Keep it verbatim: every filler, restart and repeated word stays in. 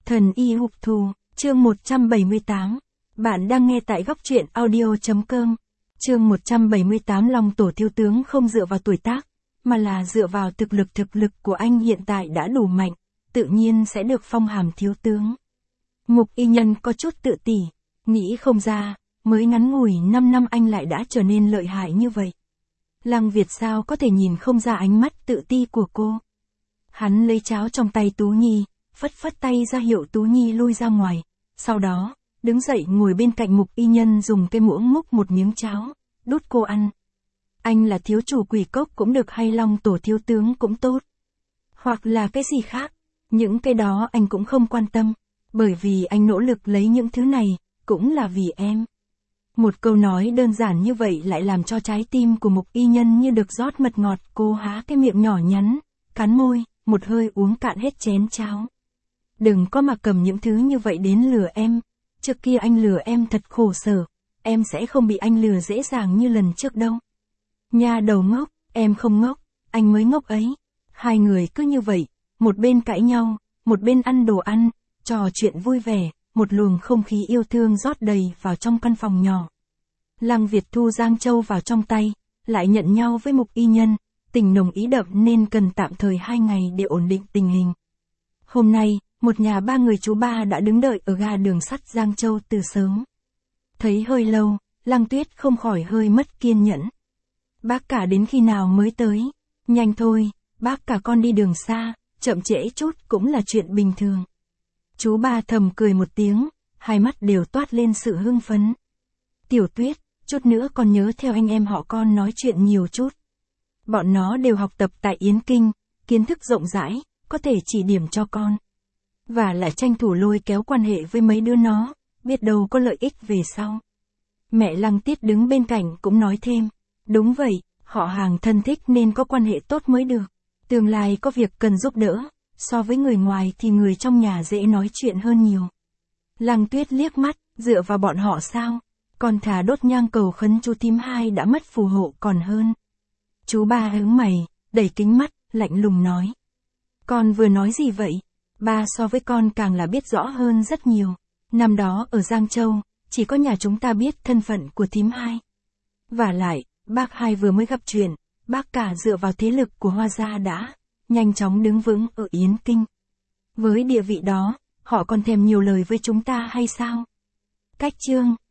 Thần y hục thù, chương một trăm bảy mươi tám. Bạn đang nghe tại góc truyện audio.com. Chương một trăm bảy mươi tám. Long tổ thiếu tướng không dựa vào tuổi tác, mà là dựa vào thực lực. Thực lực của anh hiện tại đã đủ mạnh, tự nhiên sẽ được phong hàm thiếu tướng. Mục y nhân có chút tự tỉ, nghĩ không ra, mới ngắn ngủi năm năm anh lại đã trở nên lợi hại như vậy. Lăng Việt sao có thể nhìn không ra ánh mắt tự ti của cô. Hắn lấy cháo trong tay Tú Nhi, phất phất tay ra hiệu Tú Nhi lui ra ngoài, sau đó, đứng dậy ngồi bên cạnh Mục y nhân dùng cây muỗng múc một miếng cháo, đút cô ăn. Anh là thiếu chủ Quỷ Cốc cũng được hay Long tổ thiếu tướng cũng tốt. Hoặc là cái gì khác, những cái đó anh cũng không quan tâm, bởi vì anh nỗ lực lấy những thứ này, cũng là vì em. Một câu nói đơn giản như vậy lại làm cho trái tim của Mục y nhân như được rót mật ngọt. Cô há cái miệng nhỏ nhắn, cắn môi, một hơi uống cạn hết chén cháo. Đừng có mà cầm những thứ như vậy đến lừa em. Trước kia anh lừa em thật khổ sở, em sẽ không bị anh lừa dễ dàng như lần trước đâu. Nha đầu ngốc, em không ngốc, anh mới ngốc ấy. Hai người cứ như vậy, một bên cãi nhau, một bên ăn đồ ăn, trò chuyện vui vẻ, một luồng không khí yêu thương rót đầy vào trong căn phòng nhỏ. Lăng Việt thu Giang Châu vào trong tay, lại nhận nhau với Mục y nhân, tình nồng ý đậm nên cần tạm thời hai ngày để ổn định tình hình. Hôm nay, một nhà ba người chú ba đã đứng đợi ở ga đường sắt Giang Châu từ sớm. Thấy hơi lâu, Lăng Tuyết không khỏi hơi mất kiên nhẫn. Bác cả đến khi nào mới tới? Nhanh thôi, bác cả con đi đường xa, chậm trễ chút cũng là chuyện bình thường. Chú ba thầm cười một tiếng, hai mắt đều toát lên sự hưng phấn. Tiểu Tuyết, chút nữa con nhớ theo anh em họ con nói chuyện nhiều chút. Bọn nó đều học tập tại Yến Kinh, kiến thức rộng rãi, có thể chỉ điểm cho con. Và lại tranh thủ lôi kéo quan hệ với mấy đứa nó, biết đâu có lợi ích về sau. Mẹ Lăng Tiết đứng bên cạnh cũng nói thêm, đúng vậy, họ hàng thân thích nên có quan hệ tốt mới được. Tương lai có việc cần giúp đỡ, so với người ngoài thì người trong nhà dễ nói chuyện hơn nhiều. Lăng Tuyết liếc mắt, dựa vào bọn họ sao? Còn thà đốt nhang cầu khấn chú thím hai đã mất phù hộ còn hơn. Chú ba hứng mày, đẩy kính mắt, lạnh lùng nói. Con vừa nói gì vậy? Ba so với con càng là biết rõ hơn rất nhiều. Năm đó ở Giang Châu, chỉ có nhà chúng ta biết thân phận của thím hai. Và lại, bác hai vừa mới gặp chuyện, bác cả dựa vào thế lực của Hoa gia đã nhanh chóng đứng vững ở Yến Kinh. Với địa vị đó, họ còn thèm nhiều lời với chúng ta hay sao? Cách chương